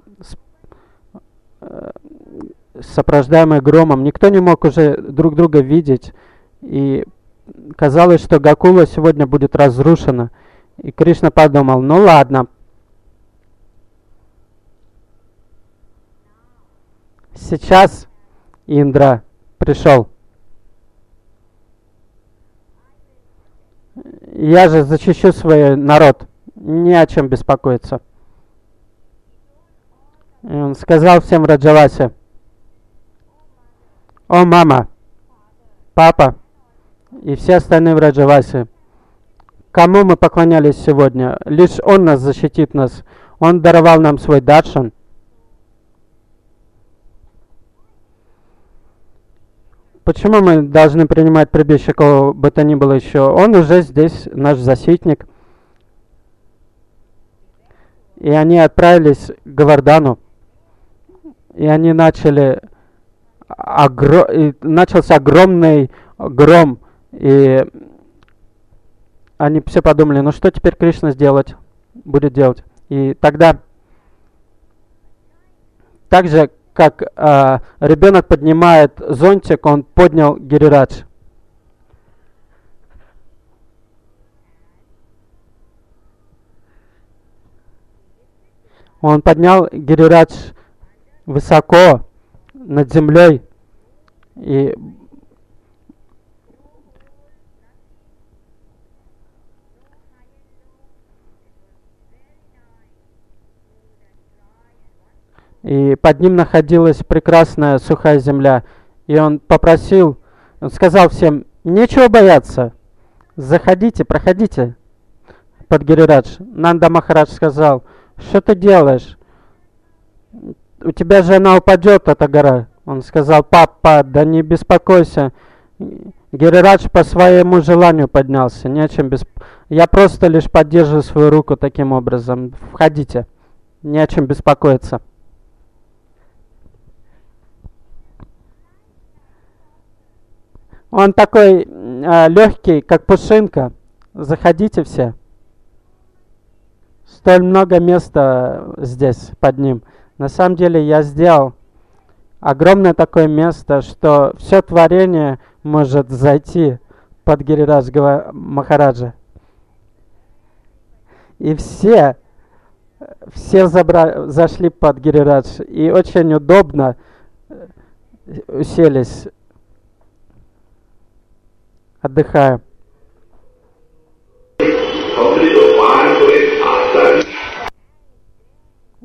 сопровождаемые громом. Никто не мог уже друг друга видеть. И казалось, что Гокула сегодня будет разрушена. И Кришна подумал: ну ладно. Сейчас Индра пришел. Я же защищу свой народ. Не о чем беспокоиться. И он сказал всем в Раджавасе: о, мама, папа и все остальные в Раджавасе, кому мы поклонялись сегодня? Лишь он нас защитит нас. Он даровал нам свой даршан. Почему мы должны принимать прибежище кого бы то ни было еще? Он уже здесь, наш защитник. И они отправились к Гавардану. И они начали... И начался огромный гром. И они все подумали: ну что теперь Кришна будет делать? И тогда... Так же, как ребенок поднимает зонтик, он поднял Гирирадж. Он поднял Гирирадж высоко над землей. И под ним находилась прекрасная сухая земля. И он сказал всем: нечего бояться, заходите, проходите под Гирирадж. Нанда Махарадж сказал: что ты делаешь? У тебя же она упадет, эта гора. Он сказал: папа, да не беспокойся. Гирирадж по своему желанию поднялся. Я просто лишь поддерживаю свою руку таким образом. Входите. Не о чем беспокоиться. Он такой легкий, как пушинка. Заходите все. Столь много места здесь под ним. На самом деле я сделал огромное такое место, что все творение может зайти под Гирирадж Махараджа. И все зашли под Гирирадж. И очень удобно уселись, отдыхая.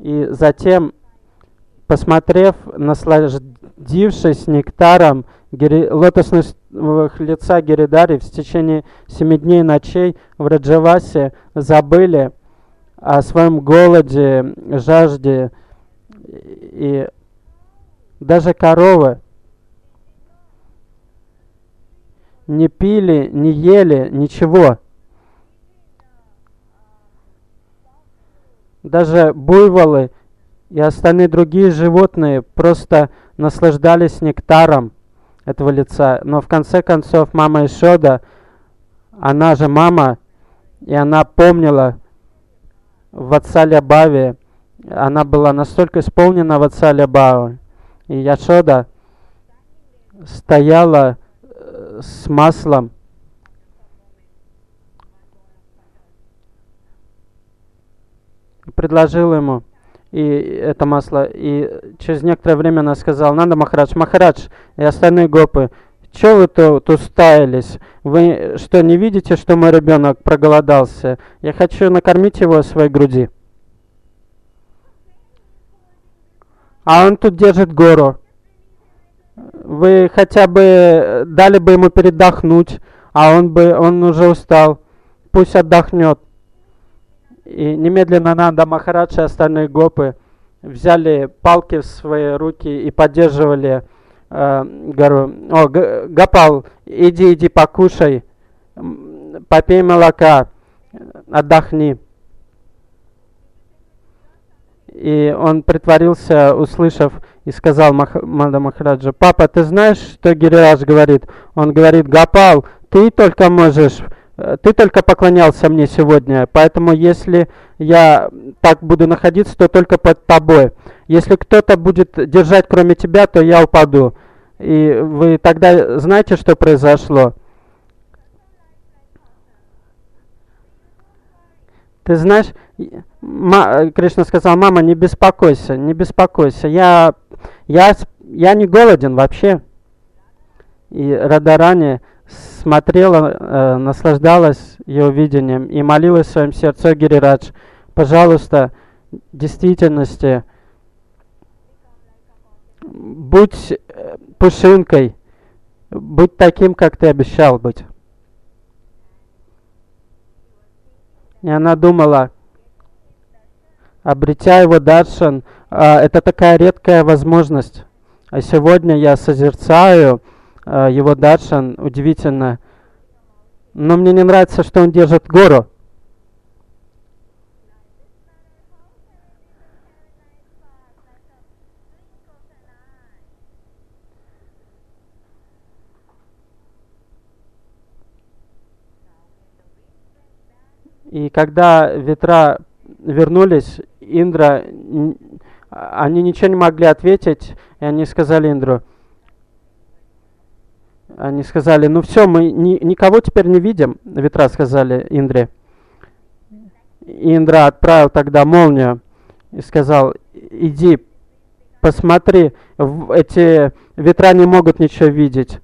И затем, посмотрев, насладившись нектаром лотосных лица Гиридари, в течение 7 дней и ночей в Раджавасе забыли о своем голоде, жажде. И даже коровы не пили, не ели ничего. Даже буйволы и остальные другие животные просто наслаждались нектаром этого лица. Но в конце концов мама Ешода, она же мама, и она помнила Ватсалья Бхави, она была настолько исполнена Ватсалья Бхави. И Яшода стояла с маслом и предложила ему и это масло. И через некоторое время она сказала: Нанда Махарадж, Махарадж и остальные гопы, что вы тут уставились? Вы что, не видите, что мой ребенок проголодался? Я хочу накормить его в своей груди. А он тут держит гору. Вы хотя бы дали бы ему передохнуть, а он уже устал. Пусть отдохнет. И немедленно Нанда Махарадж и остальные гопы взяли палки в свои руки и поддерживали гору. О, Гопал, иди, покушай, попей молока, отдохни. И он притворился, услышав, и сказал Нанда Махараджа: папа, ты знаешь, что Гирирадж говорит? Он говорит: Гопал, ты только поклонялся мне сегодня, поэтому если я так буду находиться, то только под тобой. Если кто-то будет держать кроме тебя, то я упаду. И вы тогда знаете, что произошло? Ты знаешь, Кришна сказал: мама, не беспокойся, я не голоден вообще. И Радарани смотрела, наслаждалась его видением и молилась в своем сердце: о Гирирадж, пожалуйста, в действительности будь пушинкой, будь таким, как ты обещал быть. И она думала, обретя его даршан, это такая редкая возможность. А сегодня я созерцаю его даршан, удивительно. Но мне не нравится, что он держит гору. И когда ветра вернулись, Индра, они ничего не могли ответить, и они сказали Индру, ну все, мы никого теперь не видим, ветра сказали Индре. И Индра отправил тогда молнию и сказал: иди, посмотри, эти ветра не могут ничего видеть.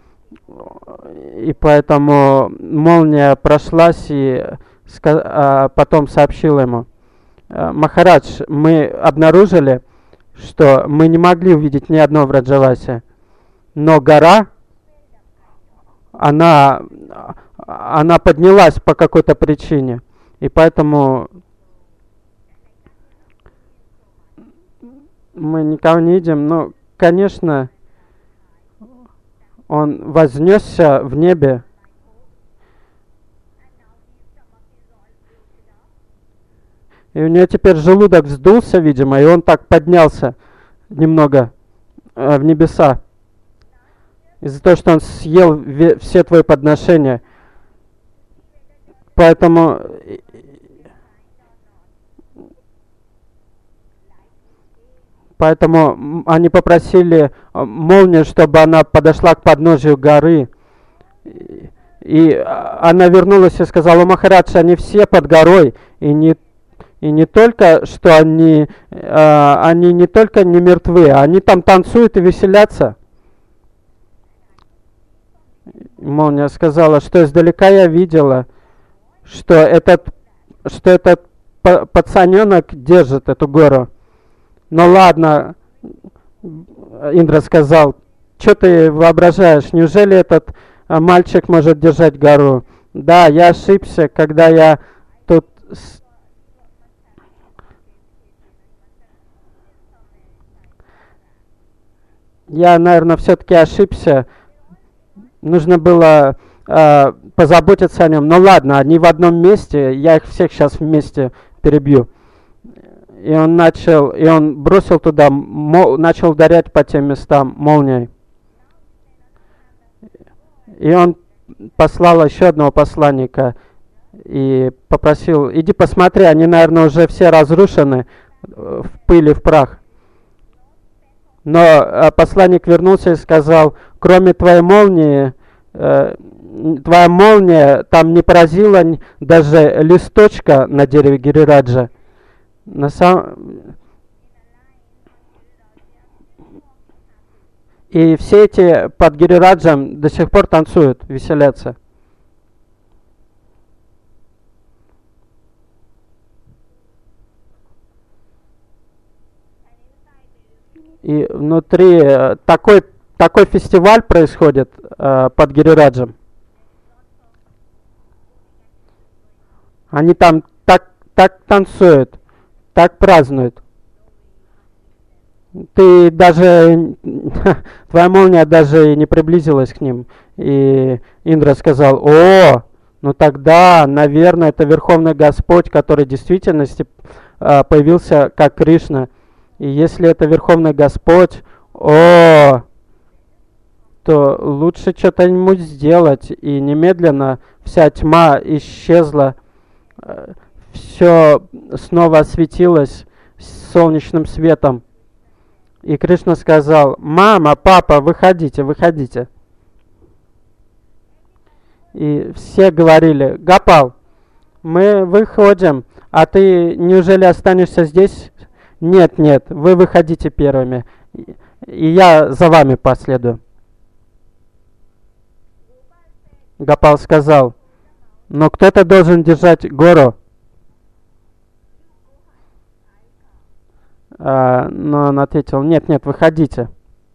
И поэтому молния прошлась и потом сообщила ему: Махарадж, мы обнаружили, что мы не могли увидеть ни одного в Раджавасе, но гора, она поднялась по какой-то причине, и поэтому мы никого не видим. Но, конечно, он вознесся в небе. И у нее теперь желудок вздулся, видимо, и он так поднялся немного в небеса. Из-за того, что он съел все твои подношения. Поэтому они попросили молнию, чтобы она подошла к подножию горы. И она вернулась и сказала: Махарадж, они все под горой, и не только, что они не только не мертвы, они там танцуют и веселятся. Молния сказала, что издалека я видела, что этот пацаненок держит эту гору. Ну ладно, Индра сказал, что ты воображаешь, неужели этот мальчик может держать гору? Да, я ошибся, когда я тут... Я, наверное, все-таки ошибся. Нужно было позаботиться о нем. Ну ладно, они в одном месте, я их всех сейчас вместе перебью. И он бросил туда, начал ударять по тем местам молнией. И он послал еще одного посланника и попросил, иди посмотри, они, наверное, уже все разрушены в пыль и в прах. Но посланник вернулся и сказал, кроме твоей молнии, твоя молния там не поразила даже листочка на дереве Гирираджа. И все эти под Гирираджем до сих пор танцуют, веселятся. И внутри такой фестиваль происходит под Гирираджем. Они там так танцуют, так празднуют. Ты даже, твоя молния даже и не приблизилась к ним. И Индра сказал, ну тогда, наверное, это Верховный Господь, который в действительности появился как Кришна. И если это Верховный Господь, то лучше что-то-нибудь сделать. И немедленно вся тьма исчезла, все снова осветилось солнечным светом. И Кришна сказал, мама, папа, выходите, выходите. И все говорили, Гопал, мы выходим, а ты неужели останешься здесь? Нет, нет, вы выходите первыми, и я за вами последую. Гопал сказал, но кто-то должен держать гору. Но он ответил, нет, нет, выходите.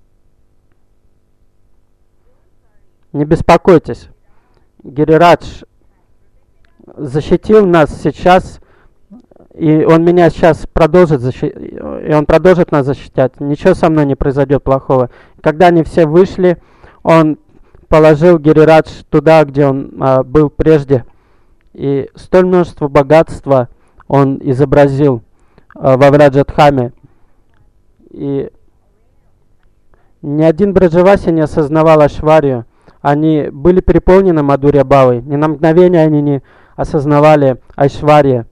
Не беспокойтесь. Гирирадж защитил нас сейчас, и он меня сейчас продолжит защищать, и он продолжит нас защищать. Ничего со мной не произойдет плохого. Когда они все вышли, он положил Гирирадж туда, где он был прежде. И столь множество богатства он изобразил во Враджадхаме. И ни один Браджаваси не осознавал Айшварью. Они были переполнены Мадхурья Бхавой. Ни на мгновение они не осознавали Айшварья.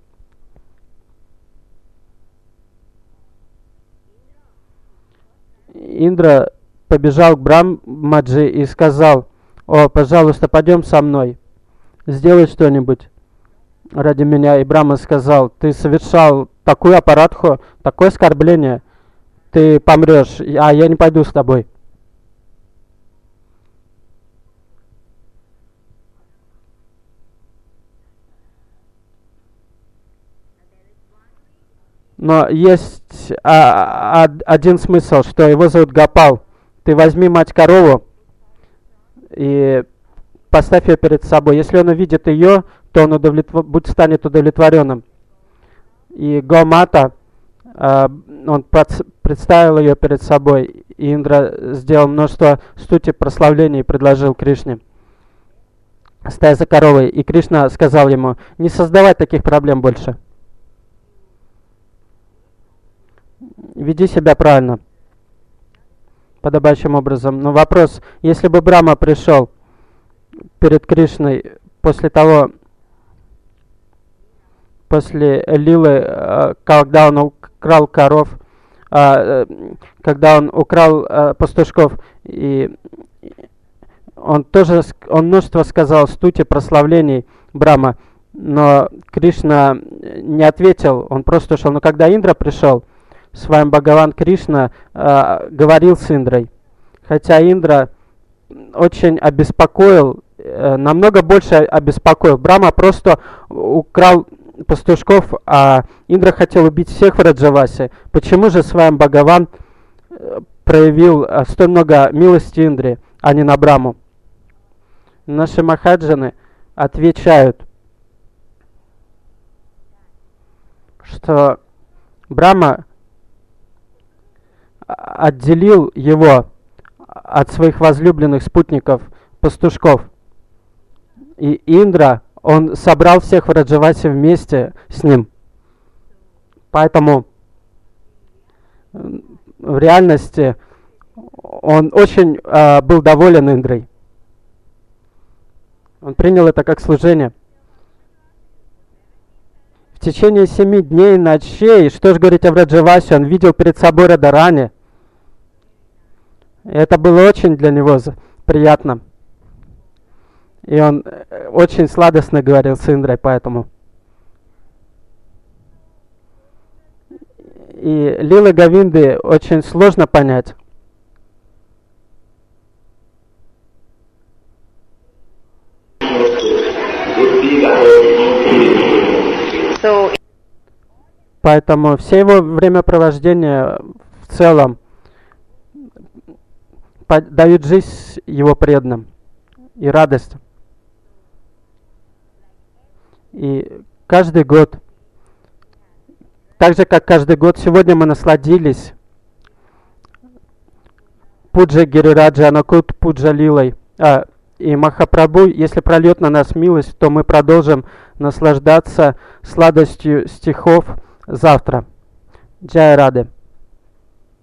Индра побежал к Брамаджи и сказал, пожалуйста, пойдем со мной, сделай что-нибудь ради меня. И Брахма сказал, ты совершал такую аппаратху, такое оскорбление, ты помрешь, а я не пойду с тобой. Но есть один смысл, что его зовут Гопал. Ты возьми мать-корову и поставь ее перед собой. Если он увидит ее, то он станет удовлетворенным. И Гомата, он представил ее перед собой. И Индра сделал множество стути прославлений и предложил Кришне, стоя за коровой. И Кришна сказал ему, не создавай таких проблем больше. Веди себя правильно, подобающим образом. Но вопрос, если бы Брахма пришел перед Кришной после Лилы, когда он украл коров, когда он украл пастушков, и он множество сказал стути прославлений Брахма, но Кришна не ответил, он просто ушел. Но когда Индра пришел, Сваям Бхагаван Кришна говорил с Индрой, хотя Индра очень обеспокоил, намного больше обеспокоил. Брахма просто украл пастушков, а Индра хотел убить всех в Раджавасе. Почему же Сваям Бхагаван проявил столь много милости Индре, а не на Браму? Наши махаджаны отвечают, что Брахма отделил его от своих возлюбленных спутников, пастушков. И Индра, он собрал всех в Раджавасе вместе с ним. Поэтому в реальности он очень был доволен Индрой. Он принял это как служение. В течение 7 дней и ночей, что же говорить о Враджавасе, он видел перед собой Радарани. И это было очень для него приятно. И он очень сладостно говорил с Индрой, поэтому. И лилы Говинды очень сложно понять. Поэтому все его времяпровождения в целом дают жизнь его преданным и радость. И каждый год, так же как каждый год, сегодня мы насладились Пуджа Гирираджа Анакут Пуджа Лилой. И Махапрабху, если прольет на нас милость, то мы продолжим наслаждаться сладостью стихов завтра. Джая Рады.